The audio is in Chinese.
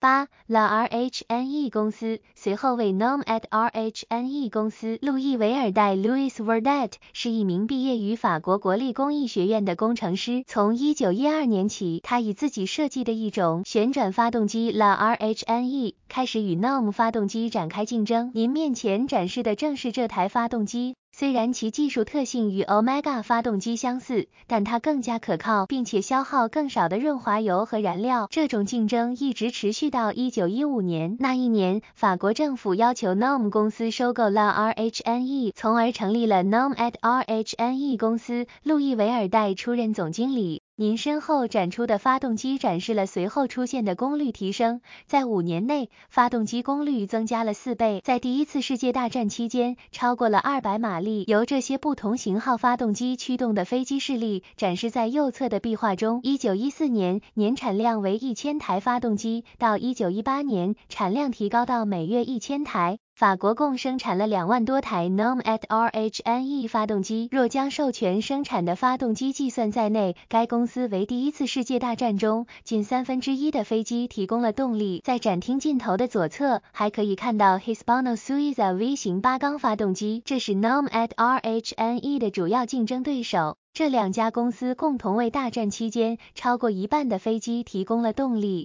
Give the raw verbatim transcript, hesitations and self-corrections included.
八 La R H N E 公司，随后为 N O M at R H N E 公司。路易维尔代 Louis Verdet 是一名毕业于法国国立工艺学院的工程师，从一九一二年起，他以自己设计的一种旋转发动机 La R H N E 开始与 N O M 发动机展开竞争。您面前展示的正是这台发动机。虽然其技术特性与 Omega 发动机相似，但它更加可靠，并且消耗更少的润滑油和燃料。这种竞争一直持续到一九一五年，那一年，法国政府要求 N O M 公司收购 La R H N E， 从而成立了 N O M at R H N E 公司。路易维尔代出任总经理。您身后展出的发动机展示了随后出现的功率提升，在五年内，发动机功率增加了四倍，在第一次世界大战期间，超过了二百马力。由这些不同型号发动机驱动的飞机示例展示在右侧的壁画中。一九一四年，年产量为一千台发动机，到一九一八年，产量提高到每月一千台。法国共生产了两万多台 N O M at R H N E 发动机，若将授权生产的发动机计算在内，该公司为第一次世界大战中近三分之一的飞机提供了动力。在展厅尽头的左侧，还可以看到 Hispano Suiza V 型八缸发动机，这是 N O M at R H N E 的主要竞争对手。这两家公司共同为大战期间超过一半的飞机提供了动力。